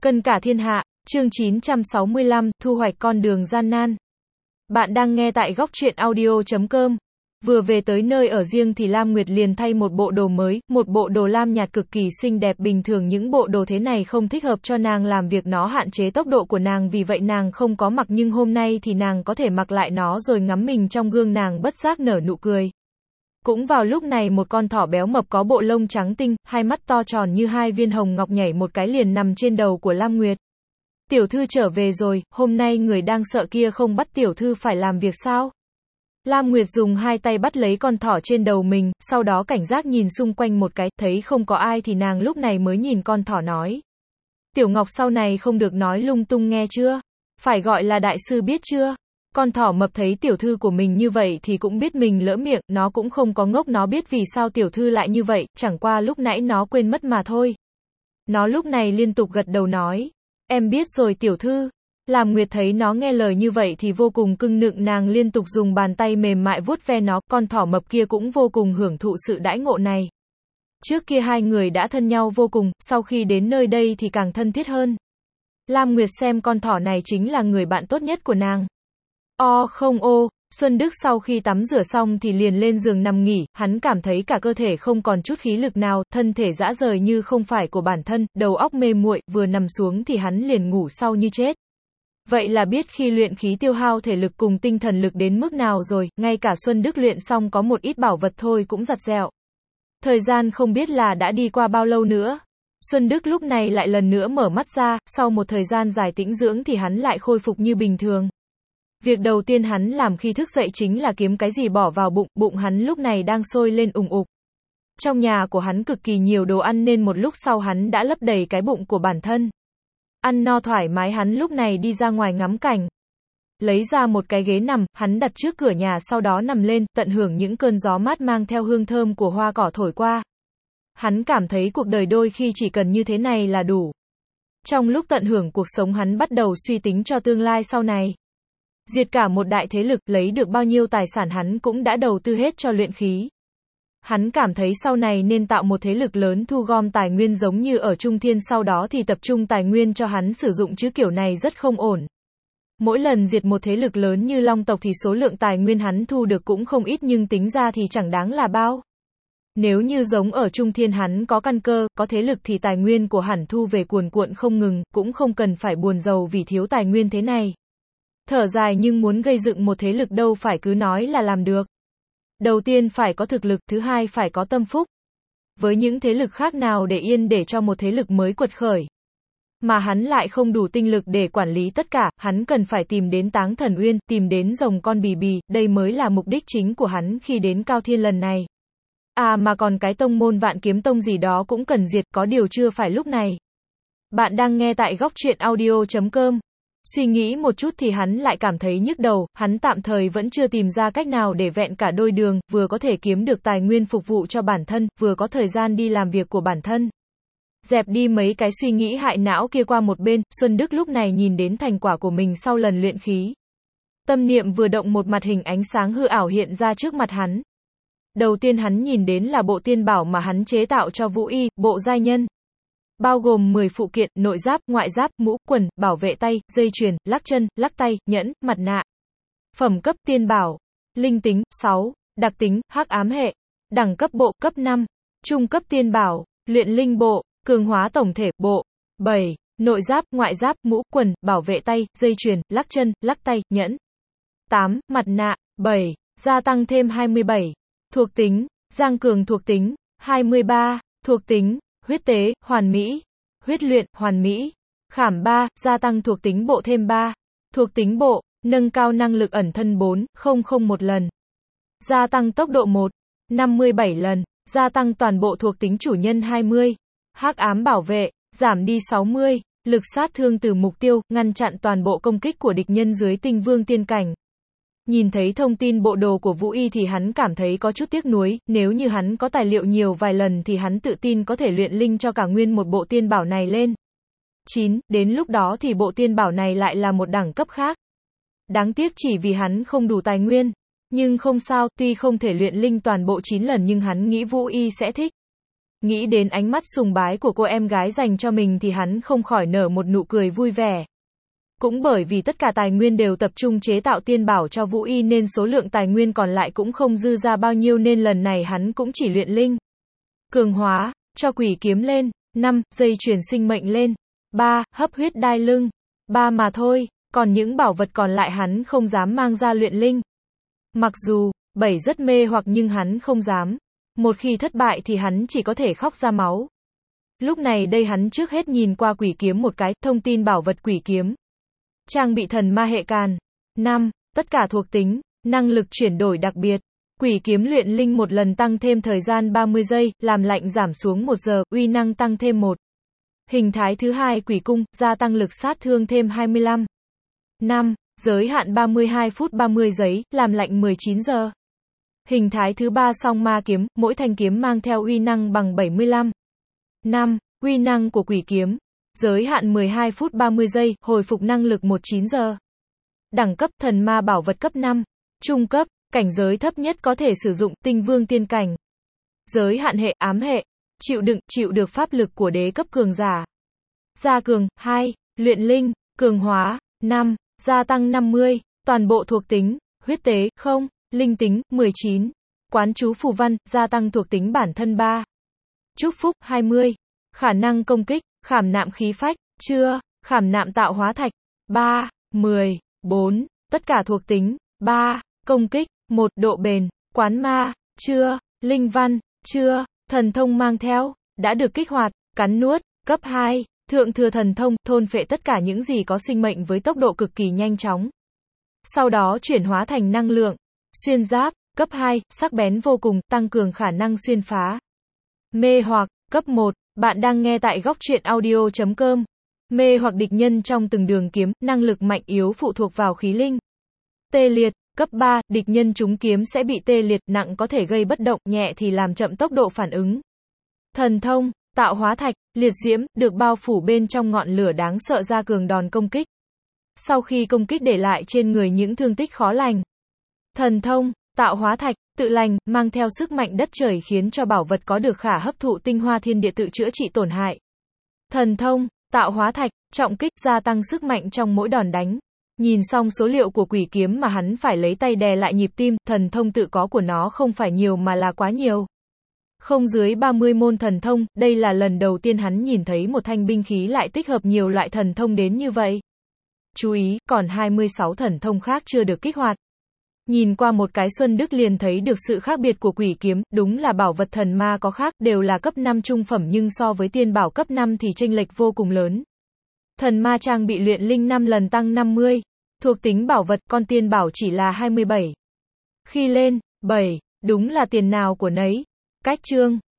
Cân cả thiên hạ, chương 965, thu hoạch con đường gian nan. Bạn đang nghe tại góc truyện audio.com. Vừa về tới nơi ở riêng thì Lam Nguyệt liền thay một bộ đồ mới, một bộ đồ lam nhạt cực kỳ xinh đẹp. Bình thường những bộ đồ thế này không thích hợp cho nàng làm việc, nó hạn chế tốc độ của nàng, vì vậy nàng không có mặc, nhưng hôm nay thì nàng có thể mặc lại nó rồi ngắm mình trong gương, nàng bất giác nở nụ cười. Cũng vào lúc này một con thỏ béo mập có bộ lông trắng tinh, hai mắt to tròn như hai viên hồng ngọc nhảy một cái liền nằm trên đầu của Lam Nguyệt. Tiểu thư trở về rồi, hôm nay người đang sợ kia không bắt tiểu thư phải làm việc sao? Lam Nguyệt dùng hai tay bắt lấy con thỏ trên đầu mình, sau đó cảnh giác nhìn xung quanh một cái, thấy không có ai thì nàng lúc này mới nhìn con thỏ nói. Tiểu Ngọc sau này không được nói lung tung nghe chưa? Phải gọi là đại sư biết chưa? Con thỏ mập thấy tiểu thư của mình như vậy thì cũng biết mình lỡ miệng, nó cũng không có ngốc, nó biết vì sao tiểu thư lại như vậy, chẳng qua lúc nãy nó quên mất mà thôi. Nó lúc này liên tục gật đầu nói, em biết rồi tiểu thư. Lam Nguyệt thấy nó nghe lời như vậy thì vô cùng cưng nựng, nàng liên tục dùng bàn tay mềm mại vuốt ve nó, con thỏ mập kia cũng vô cùng hưởng thụ sự đãi ngộ này. Trước kia hai người đã thân nhau vô cùng, sau khi đến nơi đây thì càng thân thiết hơn. Lam Nguyệt xem con thỏ này chính là người bạn tốt nhất của nàng. Không ô, Xuân Đức sau khi tắm rửa xong thì liền lên giường nằm nghỉ, hắn cảm thấy cả cơ thể không còn chút khí lực nào, thân thể rã rời như không phải của bản thân, đầu óc mê muội, vừa nằm xuống thì hắn liền ngủ sau như chết. Vậy là biết khi luyện khí tiêu hao thể lực cùng tinh thần lực đến mức nào rồi, ngay cả Xuân Đức luyện xong có một ít bảo vật thôi cũng giặt dẹo. Thời gian không biết là đã đi qua bao lâu nữa. Xuân Đức lúc này lại lần nữa mở mắt ra, sau một thời gian dài tĩnh dưỡng thì hắn lại khôi phục như bình thường. Việc đầu tiên hắn làm khi thức dậy chính là kiếm cái gì bỏ vào bụng, bụng hắn lúc này đang sôi lên ùng ục. Trong nhà của hắn cực kỳ nhiều đồ ăn nên một lúc sau hắn đã lấp đầy cái bụng của bản thân. Ăn no thoải mái hắn lúc này đi ra ngoài ngắm cảnh. Lấy ra một cái ghế nằm, hắn đặt trước cửa nhà sau đó nằm lên, tận hưởng những cơn gió mát mang theo hương thơm của hoa cỏ thổi qua. Hắn cảm thấy cuộc đời đôi khi chỉ cần như thế này là đủ. Trong lúc tận hưởng cuộc sống hắn bắt đầu suy tính cho tương lai sau này. Diệt cả một đại thế lực, lấy được bao nhiêu tài sản hắn cũng đã đầu tư hết cho luyện khí. Hắn cảm thấy sau này nên tạo một thế lực lớn thu gom tài nguyên giống như ở Trung Thiên, sau đó thì tập trung tài nguyên cho hắn sử dụng, chứ kiểu này rất không ổn. Mỗi lần diệt một thế lực lớn như Long tộc thì số lượng tài nguyên hắn thu được cũng không ít, nhưng tính ra thì chẳng đáng là bao. Nếu như giống ở Trung Thiên hắn có căn cơ, có thế lực thì tài nguyên của hắn thu về cuồn cuộn không ngừng, cũng không cần phải buồn rầu vì thiếu tài nguyên thế này. Thở dài nhưng muốn gây dựng một thế lực đâu phải cứ nói là làm được. Đầu tiên phải có thực lực, thứ hai phải có tâm phúc. Với những thế lực khác nào để yên để cho một thế lực mới quật khởi. Mà hắn lại không đủ tinh lực để quản lý tất cả, hắn cần phải tìm đến Táng Thần Uyên, tìm đến rồng con bì bì, đây mới là mục đích chính của hắn khi đến Cao Thiên lần này. Mà còn cái tông môn Vạn Kiếm Tông gì đó cũng cần diệt, có điều chưa phải lúc này. Bạn đang nghe tại góc truyện audio.com. Suy nghĩ một chút thì hắn lại cảm thấy nhức đầu, hắn tạm thời vẫn chưa tìm ra cách nào để vẹn cả đôi đường, vừa có thể kiếm được tài nguyên phục vụ cho bản thân, vừa có thời gian đi làm việc của bản thân. Dẹp đi mấy cái suy nghĩ hại não kia qua một bên, Xuân Đức lúc này nhìn đến thành quả của mình sau lần luyện khí. Tâm niệm vừa động, một mặt hình ánh sáng hư ảo hiện ra trước mặt hắn. Đầu tiên hắn nhìn đến là bộ tiên bảo mà hắn chế tạo cho Vũ Y, bộ giai nhân. Bao gồm 10 phụ kiện, nội giáp, ngoại giáp, mũ, quần, bảo vệ tay, dây chuyền, lắc chân, lắc tay, nhẫn, mặt nạ. Phẩm cấp tiên bảo. Linh tính, 6. Đặc tính, hắc ám hệ. Đẳng cấp bộ, cấp 5. Trung cấp tiên bảo. Luyện linh bộ. Cường hóa tổng thể, bộ. 7. Nội giáp, ngoại giáp, mũ, quần, bảo vệ tay, dây chuyền, lắc chân, lắc tay, nhẫn. 8. Mặt nạ. 7. Gia tăng thêm 27. Thuộc tính. Giang cường thuộc tính. 23. Thuộc tính. Huyết tế, hoàn mỹ. Huyết luyện, hoàn mỹ. Khảm 3, gia tăng thuộc tính bộ thêm 3. Thuộc tính bộ, nâng cao năng lực ẩn thân 4,001 lần. Gia tăng tốc độ 1,57 lần. Gia tăng toàn bộ thuộc tính chủ nhân 20. Hắc ám bảo vệ, giảm đi 60. Lực sát thương từ mục tiêu, ngăn chặn toàn bộ công kích của địch nhân dưới tinh vương tiên cảnh. Nhìn thấy thông tin bộ đồ của Vũ Y thì hắn cảm thấy có chút tiếc nuối, nếu như hắn có tài liệu nhiều vài lần thì hắn tự tin có thể luyện linh cho cả nguyên một bộ tiên bảo này lên. 9. Đến lúc đó thì bộ tiên bảo này lại là một đẳng cấp khác. Đáng tiếc chỉ vì hắn không đủ tài nguyên. Nhưng không sao, tuy không thể luyện linh toàn bộ 9 lần nhưng hắn nghĩ Vũ Y sẽ thích. Nghĩ đến ánh mắt sùng bái của cô em gái dành cho mình thì hắn không khỏi nở một nụ cười vui vẻ. Cũng bởi vì tất cả tài nguyên đều tập trung chế tạo tiên bảo cho Vũ Y nên số lượng tài nguyên còn lại cũng không dư ra bao nhiêu nên lần này hắn cũng chỉ luyện linh. Cường hóa, cho quỷ kiếm lên, 5, dây chuyển sinh mệnh lên, 3, hấp huyết đai lưng, 3 mà thôi, còn những bảo vật còn lại hắn không dám mang ra luyện linh. Mặc dù, 7 rất mê hoặc nhưng hắn không dám. Một khi thất bại thì hắn chỉ có thể khóc ra máu. Lúc này đây hắn trước hết nhìn qua quỷ kiếm một cái, thông tin bảo vật quỷ kiếm. Trang bị thần ma hệ càn. 5. Tất cả thuộc tính, năng lực chuyển đổi đặc biệt. Quỷ kiếm luyện linh một lần tăng thêm thời gian 30 giây, làm lạnh giảm xuống 1 giờ, uy năng tăng thêm 1. Hình thái thứ hai quỷ cung, gia tăng lực sát thương thêm 25. 5. Giới hạn 32 phút 30 giây, làm lạnh 19 giờ. Hình thái thứ ba song ma kiếm, mỗi thanh kiếm mang theo uy năng bằng 75. 5. Uy năng của quỷ kiếm. Giới hạn 12 phút 30 giây, hồi phục năng lực 19 giờ. Đẳng cấp thần ma bảo vật cấp 5. Trung cấp, cảnh giới thấp nhất có thể sử dụng, tinh vương tiên cảnh. Giới hạn hệ, ám hệ. Chịu được pháp lực của đế cấp cường giả. Gia cường, 2. Luyện linh, cường hóa, 5. Gia tăng 50. Toàn bộ thuộc tính, huyết tế, 0. Linh tính, 19. Quán chú phù văn, gia tăng thuộc tính bản thân 3. Chúc phúc, 20. Khả năng công kích, khảm nạm khí phách, chưa. Khảm nạm tạo hóa thạch, 3. 10. 4. Tất cả thuộc tính, 3. Công kích, 1. Độ bền, quán ma, chưa. Linh văn, chưa. Thần thông mang theo, đã được kích hoạt, cắn nuốt, cấp 2. Thượng thừa thần thông, thôn phệ tất cả những gì có sinh mệnh với tốc độ cực kỳ nhanh chóng. Sau đó chuyển hóa thành năng lượng. Xuyên giáp, cấp 2, sắc bén vô cùng, tăng cường khả năng xuyên phá. Mê hoặc, cấp 1, bạn đang nghe tại góc truyện audio.com. Mê hoặc địch nhân trong từng đường kiếm, năng lực mạnh yếu phụ thuộc vào khí linh. Tê liệt, cấp 3, địch nhân trúng kiếm sẽ bị tê liệt, nặng có thể gây bất động, nhẹ thì làm chậm tốc độ phản ứng. Thần thông, tạo hóa thạch, liệt diễm, được bao phủ bên trong ngọn lửa đáng sợ ra cường đòn công kích. Sau khi công kích để lại trên người những thương tích khó lành. Thần thông, tạo hóa thạch, tự lành, mang theo sức mạnh đất trời khiến cho bảo vật có được khả hấp thụ tinh hoa thiên địa tự chữa trị tổn hại. Thần thông, tạo hóa thạch, trọng kích, gia tăng sức mạnh trong mỗi đòn đánh. Nhìn xong số liệu của quỷ kiếm mà hắn phải lấy tay đè lại nhịp tim, thần thông tự có của nó không phải nhiều mà là quá nhiều. Không dưới 30 môn thần thông, đây là lần đầu tiên hắn nhìn thấy một thanh binh khí lại tích hợp nhiều loại thần thông đến như vậy. Chú ý, còn 26 thần thông khác chưa được kích hoạt. Nhìn qua một cái Xuân Đức liền thấy được sự khác biệt của quỷ kiếm, đúng là bảo vật thần ma có khác, đều là cấp 5 trung phẩm nhưng so với tiên bảo cấp 5 thì chênh lệch vô cùng lớn. Thần ma trang bị luyện linh 5 lần tăng 50. Thuộc tính bảo vật, con tiên bảo chỉ là 27. Khi lên, 7, đúng là tiền nào của nấy. Cách chương,